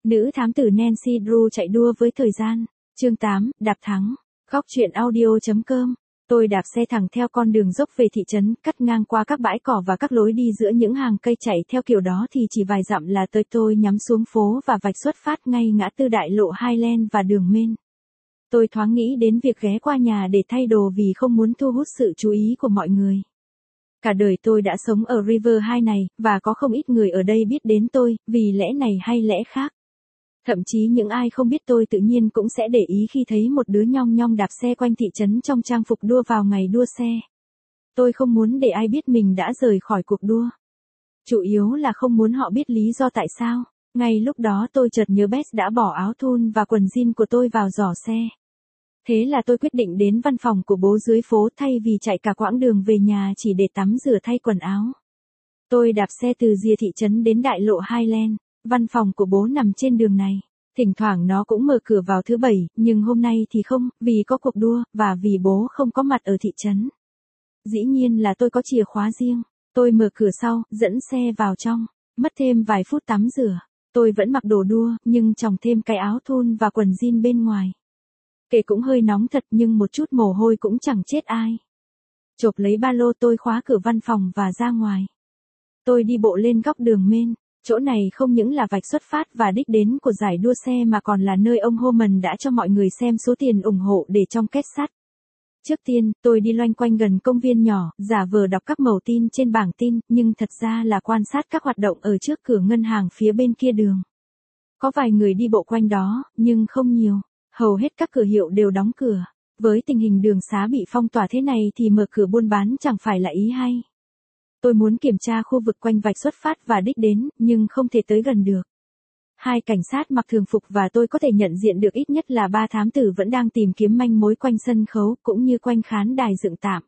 Nữ thám tử Nancy Drew chạy đua với thời gian. Chương 8, đạp thắng. Góc truyện audio.com. Tôi đạp xe thẳng theo con đường dốc về thị trấn, cắt ngang qua các bãi cỏ và các lối đi giữa những hàng cây chạy theo kiểu đó thì chỉ vài dặm là tới. Tôi nhắm xuống phố và vạch xuất phát ngay ngã tư đại lộ Highland và đường Main. Tôi thoáng nghĩ đến việc ghé qua nhà để thay đồ vì không muốn thu hút sự chú ý của mọi người. Cả đời tôi đã sống ở River High này, và có không ít người ở đây biết đến tôi, vì lẽ này hay lẽ khác. Thậm chí những ai không biết tôi tự nhiên cũng sẽ để ý khi thấy một đứa nhong nhong đạp xe quanh thị trấn trong trang phục đua vào ngày đua xe. Tôi không muốn để ai biết mình đã rời khỏi cuộc đua. Chủ yếu là không muốn họ biết lý do tại sao. Ngay lúc đó tôi chợt nhớ Beth đã bỏ áo thun và quần jean của tôi vào giỏ xe. Thế là tôi quyết định đến văn phòng của bố dưới phố thay vì chạy cả quãng đường về nhà chỉ để tắm rửa thay quần áo. Tôi đạp xe từ rìa thị trấn đến đại lộ Highland. Văn phòng của bố nằm trên đường này. Thỉnh thoảng nó cũng mở cửa vào thứ Bảy, nhưng hôm nay thì không, vì có cuộc đua, và vì bố không có mặt ở thị trấn. Dĩ nhiên là tôi có chìa khóa riêng. Tôi mở cửa sau, dẫn xe vào trong. Mất thêm vài phút tắm rửa. Tôi vẫn mặc đồ đua, nhưng choàng thêm cái áo thun và quần jean bên ngoài. Kể cũng hơi nóng thật nhưng một chút mồ hôi cũng chẳng chết ai. Chộp lấy ba lô tôi khóa cửa văn phòng và ra ngoài. Tôi đi bộ lên góc đường Main. Chỗ này không những là vạch xuất phát và đích đến của giải đua xe mà còn là nơi ông Homan đã cho mọi người xem số tiền ủng hộ để trong két sắt. Trước tiên, tôi đi loanh quanh gần công viên nhỏ, giả vờ đọc các mẩu tin trên bảng tin, nhưng thật ra là quan sát các hoạt động ở trước cửa ngân hàng phía bên kia đường. Có vài người đi bộ quanh đó, nhưng không nhiều. Hầu hết các cửa hiệu đều đóng cửa. Với tình hình đường xá bị phong tỏa thế này thì mở cửa buôn bán chẳng phải là ý hay. Tôi muốn kiểm tra khu vực quanh vạch xuất phát và đích đến, nhưng không thể tới gần được. Hai cảnh sát mặc thường phục và tôi có thể nhận diện được ít nhất là 3 thám tử vẫn đang tìm kiếm manh mối quanh sân khấu cũng như quanh khán đài dựng tạm.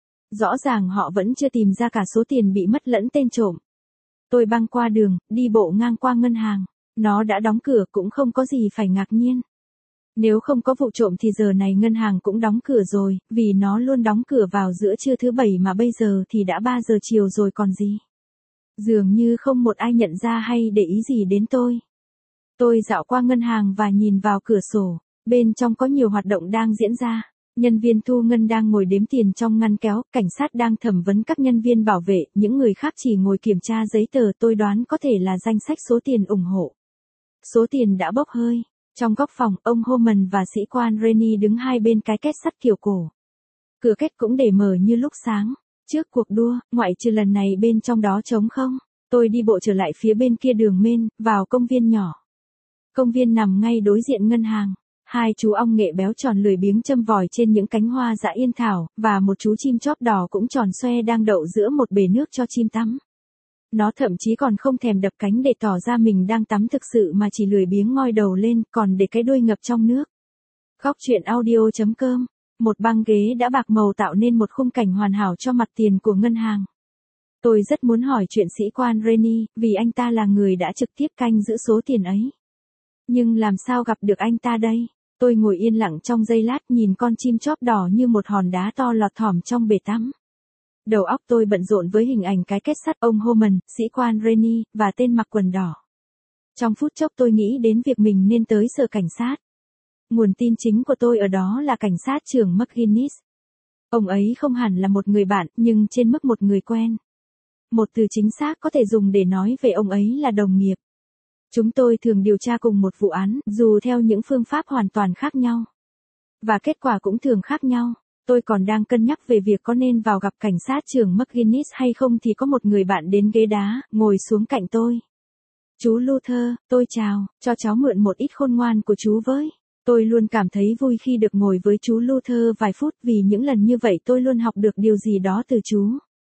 Rõ ràng họ vẫn chưa tìm ra cả số tiền bị mất lẫn tên trộm. Tôi băng qua đường, đi bộ ngang qua ngân hàng. Nó đã đóng cửa cũng không có gì phải ngạc nhiên. Nếu không có vụ trộm thì giờ này ngân hàng cũng đóng cửa rồi, vì nó luôn đóng cửa vào giữa trưa thứ Bảy mà bây giờ thì đã 3 giờ chiều rồi còn gì. Dường như không một ai nhận ra hay để ý gì đến tôi. Tôi dạo qua ngân hàng và nhìn vào cửa sổ, bên trong có nhiều hoạt động đang diễn ra. Nhân viên thu ngân đang ngồi đếm tiền trong ngăn kéo, cảnh sát đang thẩm vấn các nhân viên bảo vệ, những người khác chỉ ngồi kiểm tra giấy tờ. Tôi đoán có thể là danh sách số tiền ủng hộ. Số tiền đã bốc hơi. Trong góc phòng, ông Homan và sĩ quan Rennie đứng hai bên cái két sắt kiểu cổ. Cửa két cũng để mở như lúc sáng. Trước cuộc đua, ngoại trừ lần này bên trong đó trống không. Tôi đi bộ trở lại phía bên kia đường Main, vào công viên nhỏ. Công viên nằm ngay đối diện ngân hàng. Hai chú ong nghệ béo tròn lười biếng châm vòi trên những cánh hoa dã yên thảo, và một chú chim chóp đỏ cũng tròn xoe đang đậu giữa một bể nước cho chim tắm. Nó thậm chí còn không thèm đập cánh để tỏ ra mình đang tắm thực sự mà chỉ lười biếng ngoi đầu lên, còn để cái đuôi ngập trong nước. Góc truyện audio.com. Một băng ghế đã bạc màu tạo nên một khung cảnh hoàn hảo cho mặt tiền của ngân hàng. Tôi rất muốn hỏi chuyện sĩ quan Rennie, vì anh ta là người đã trực tiếp canh giữ số tiền ấy. Nhưng làm sao gặp được anh ta đây? Tôi ngồi yên lặng trong giây lát nhìn con chim chóp đỏ như một hòn đá to lọt thỏm trong bể tắm. Đầu óc tôi bận rộn với hình ảnh cái két sắt, ông Homan, sĩ quan Rennie, và tên mặc quần đỏ. Trong phút chốc tôi nghĩ đến việc mình nên tới sở cảnh sát. Nguồn tin chính của tôi ở đó là cảnh sát trưởng McGuinness. Ông ấy không hẳn là một người bạn, nhưng trên mức một người quen. Một từ chính xác có thể dùng để nói về ông ấy là đồng nghiệp. Chúng tôi thường điều tra cùng một vụ án, dù theo những phương pháp hoàn toàn khác nhau. Và kết quả cũng thường khác nhau. Tôi còn đang cân nhắc về việc có nên vào gặp cảnh sát trưởng McGuinness hay không thì có một người bạn đến ghế đá, ngồi xuống cạnh tôi. Chú Luther, tôi chào, cho cháu mượn một ít khôn ngoan của chú với. Tôi luôn cảm thấy vui khi được ngồi với chú Luther vài phút vì những lần như vậy tôi luôn học được điều gì đó từ chú.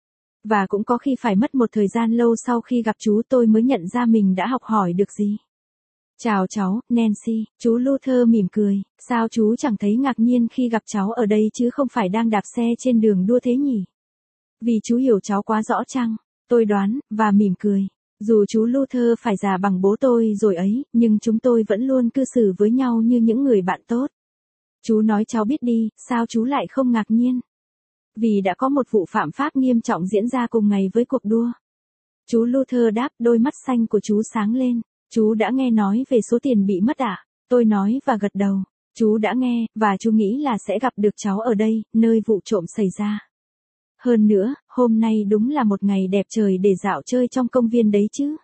Và cũng có khi phải mất một thời gian lâu sau khi gặp chú tôi mới nhận ra mình đã học hỏi được gì. Chào cháu, Nancy, chú Luther mỉm cười, sao chú chẳng thấy ngạc nhiên khi gặp cháu ở đây chứ không phải đang đạp xe trên đường đua thế nhỉ? Vì chú hiểu cháu quá rõ chăng? Tôi đoán, và mỉm cười. Dù chú Luther phải già bằng bố tôi rồi ấy, nhưng chúng tôi vẫn luôn cư xử với nhau như những người bạn tốt. Chú nói cháu biết đi, sao chú lại không ngạc nhiên? Vì đã có một vụ phạm pháp nghiêm trọng diễn ra cùng ngày với cuộc đua. Chú Luther đáp, đôi mắt xanh của chú sáng lên. Chú đã nghe nói về số tiền bị mất à? Tôi nói và gật đầu. Chú đã nghe, và chú nghĩ là sẽ gặp được cháu ở đây, nơi vụ trộm xảy ra. Hơn nữa, hôm nay đúng là một ngày đẹp trời để dạo chơi trong công viên đấy chứ.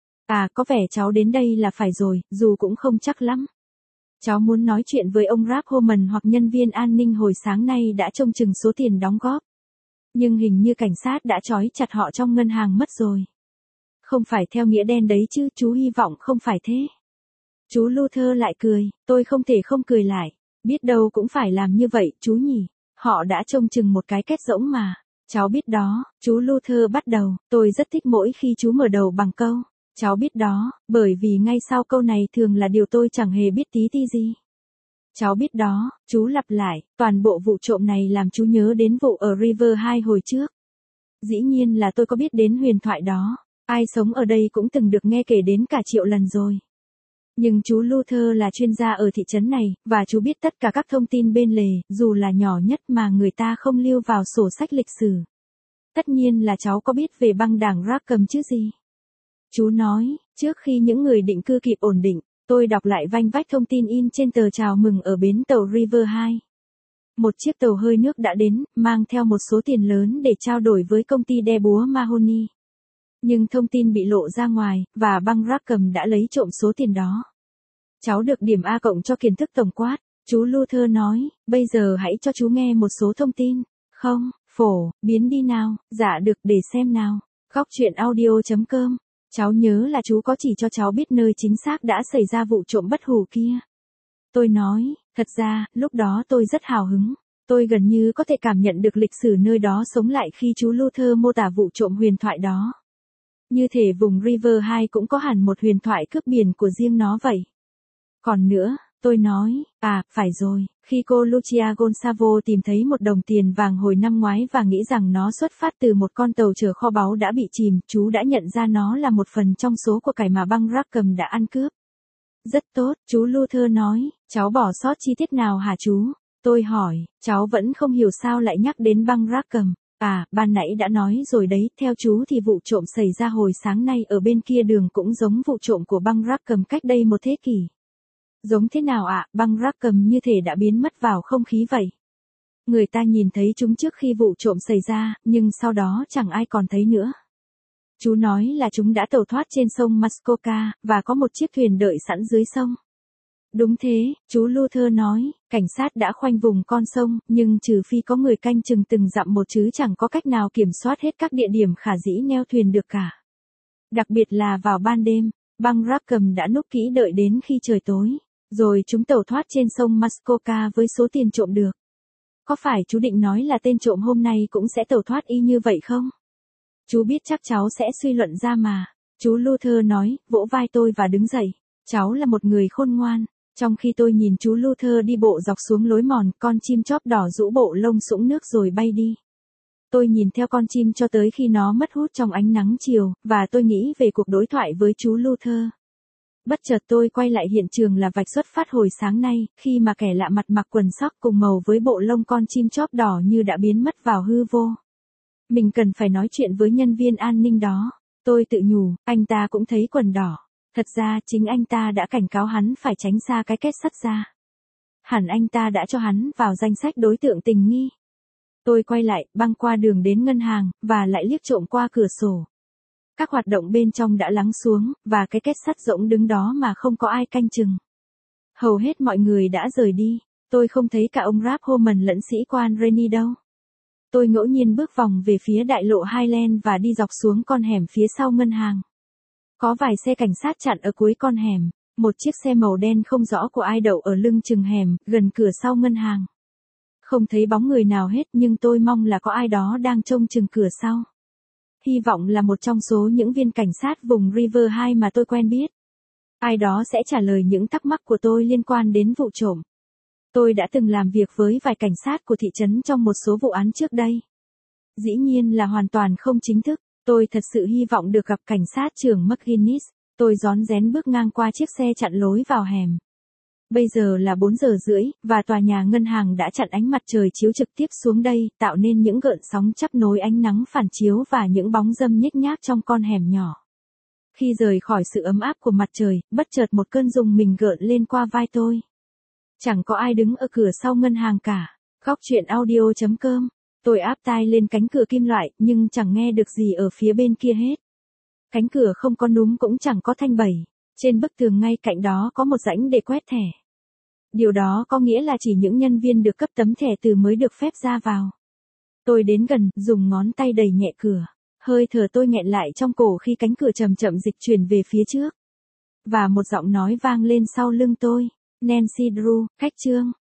À, có vẻ cháu đến đây là phải rồi, dù cũng không chắc lắm. Cháu muốn nói chuyện với ông Rap Homan hoặc nhân viên an ninh hồi sáng nay đã trông chừng số tiền đóng góp. Nhưng hình như cảnh sát đã trói chặt họ trong ngân hàng mất rồi. Không phải theo nghĩa đen đấy chứ, chú hy vọng không phải thế. Chú Luther lại cười, tôi không thể không cười lại. Biết đâu cũng phải làm như vậy, chú nhỉ. Họ đã trông chừng một cái két rỗng mà. Cháu biết đó, chú Luther bắt đầu, tôi rất thích mỗi khi chú mở đầu bằng câu. Cháu biết đó, bởi vì ngay sau câu này thường là điều tôi chẳng hề biết tí ti gì. Cháu biết đó, chú lặp lại, toàn bộ vụ trộm này làm chú nhớ đến vụ ở River 2 hồi trước. Dĩ nhiên là tôi có biết đến huyền thoại đó, ai sống ở đây cũng từng được nghe kể đến cả triệu lần rồi. Nhưng chú Luther là chuyên gia ở thị trấn này, và chú biết tất cả các thông tin bên lề, dù là nhỏ nhất mà người ta không lưu vào sổ sách lịch sử. Tất nhiên là cháu có biết về băng đảng Rackham chứ gì. Chú nói, trước khi những người định cư kịp ổn định, tôi đọc lại vanh vách thông tin in trên tờ chào mừng ở bến tàu River 2. Một chiếc tàu hơi nước đã đến, mang theo một số tiền lớn để trao đổi với công ty đe búa Mahoney. Nhưng thông tin bị lộ ra ngoài, và băng Rackham đã lấy trộm số tiền đó. Cháu được điểm A cộng cho kiến thức tổng quát, chú Luther nói, bây giờ hãy cho chú nghe một số thông tin. Không, phổ, biến đi nào, dạ được để xem nào. Góc truyện audio.com. Cháu nhớ là chú có chỉ cho cháu biết nơi chính xác đã xảy ra vụ trộm bất hủ kia. Tôi nói, thật ra, lúc đó tôi rất hào hứng. Tôi gần như có thể cảm nhận được lịch sử nơi đó sống lại khi chú Luther mô tả vụ trộm huyền thoại đó. Như thể vùng River 2 cũng có hẳn một huyền thoại cướp biển của riêng nó vậy. Còn nữa, tôi nói, phải rồi, khi cô Lucia Gonçalves tìm thấy một đồng tiền vàng hồi năm ngoái và nghĩ rằng nó xuất phát từ một con tàu chở kho báu đã bị chìm, chú đã nhận ra nó là một phần trong số của cải mà băng Rackham đã ăn cướp. Rất tốt, chú Luther nói, cháu bỏ sót chi tiết nào hả chú? Tôi hỏi, cháu vẫn không hiểu sao lại nhắc đến băng Rackham. Ban nãy đã nói rồi đấy, theo chú thì vụ trộm xảy ra hồi sáng nay ở bên kia đường cũng giống vụ trộm của băng Rackham cách đây một thế kỷ. Giống thế nào ạ? Băng Rackham như thể đã biến mất vào không khí vậy. Người ta nhìn thấy chúng trước khi vụ trộm xảy ra, nhưng sau đó chẳng ai còn thấy nữa. Chú nói là chúng đã tẩu thoát trên sông Muskoka, và có một chiếc thuyền đợi sẵn dưới sông. Đúng thế, chú Luther nói, cảnh sát đã khoanh vùng con sông, nhưng trừ phi có người canh chừng từng dặm một chứ chẳng có cách nào kiểm soát hết các địa điểm khả dĩ neo thuyền được cả. Đặc biệt là vào ban đêm, băng Rackham đã núp kỹ đợi đến khi trời tối, rồi chúng tẩu thoát trên sông Muskoka với số tiền trộm được. Có phải chú định nói là tên trộm hôm nay cũng sẽ tẩu thoát y như vậy không? Chú biết chắc cháu sẽ suy luận ra mà. Chú Luther nói, vỗ vai tôi và đứng dậy. Cháu là một người khôn ngoan. Trong khi tôi nhìn chú Luther đi bộ dọc xuống lối mòn, con chim chóp đỏ rũ bộ lông sũng nước rồi bay đi. Tôi nhìn theo con chim cho tới khi nó mất hút trong ánh nắng chiều, và tôi nghĩ về cuộc đối thoại với chú Luther. Bất chợt tôi quay lại hiện trường là vạch xuất phát hồi sáng nay, khi mà kẻ lạ mặt mặc quần sóc cùng màu với bộ lông con chim chóp đỏ như đã biến mất vào hư vô. Mình cần phải nói chuyện với nhân viên an ninh đó. Tôi tự nhủ, anh ta cũng thấy quần đỏ. Thật ra chính anh ta đã cảnh cáo hắn phải tránh xa cái két sắt ra. Hẳn anh ta đã cho hắn vào danh sách đối tượng tình nghi. Tôi quay lại, băng qua đường đến ngân hàng, và lại liếc trộm qua cửa sổ. Các hoạt động bên trong đã lắng xuống, và cái két sắt rỗng đứng đó mà không có ai canh chừng. Hầu hết mọi người đã rời đi. Tôi không thấy cả ông Rap Homan lẫn sĩ quan Rennie đâu. Tôi ngẫu nhiên bước vòng về phía đại lộ Highland và đi dọc xuống con hẻm phía sau ngân hàng. Có vài xe cảnh sát chặn ở cuối con hẻm, một chiếc xe màu đen không rõ của ai đậu ở lưng chừng hẻm, gần cửa sau ngân hàng. Không thấy bóng người nào hết nhưng tôi mong là có ai đó đang trông chừng cửa sau. Hy vọng là một trong số những viên cảnh sát vùng River 2 mà tôi quen biết. Ai đó sẽ trả lời những thắc mắc của tôi liên quan đến vụ trộm. Tôi đã từng làm việc với vài cảnh sát của thị trấn trong một số vụ án trước đây. Dĩ nhiên là hoàn toàn không chính thức, tôi thật sự hy vọng được gặp cảnh sát trưởng McGuinness. Tôi rón rén bước ngang qua chiếc xe chặn lối vào hẻm. Bây giờ là 4 giờ rưỡi, và tòa nhà ngân hàng đã chặn ánh mặt trời chiếu trực tiếp xuống đây, tạo nên những gợn sóng chắp nối ánh nắng phản chiếu và những bóng râm nhếch nhác trong con hẻm nhỏ. Khi rời khỏi sự ấm áp của mặt trời, bất chợt một cơn rùng mình gợn lên qua vai tôi. Chẳng có ai đứng ở cửa sau ngân hàng cả. Góc chuyện audio.com. Tôi áp tai lên cánh cửa kim loại, nhưng chẳng nghe được gì ở phía bên kia hết. Cánh cửa không có núm cũng chẳng có thanh bẩy. Trên bức tường ngay cạnh đó có một rãnh để quét thẻ. Điều đó có nghĩa là chỉ những nhân viên được cấp tấm thẻ từ mới được phép ra vào. Tôi đến gần, dùng ngón tay đẩy nhẹ cửa. Hơi thở tôi nghẹn lại trong cổ khi cánh cửa chậm chậm dịch chuyển về phía trước. Và một giọng nói vang lên sau lưng tôi. Nancy Drew, khách trương.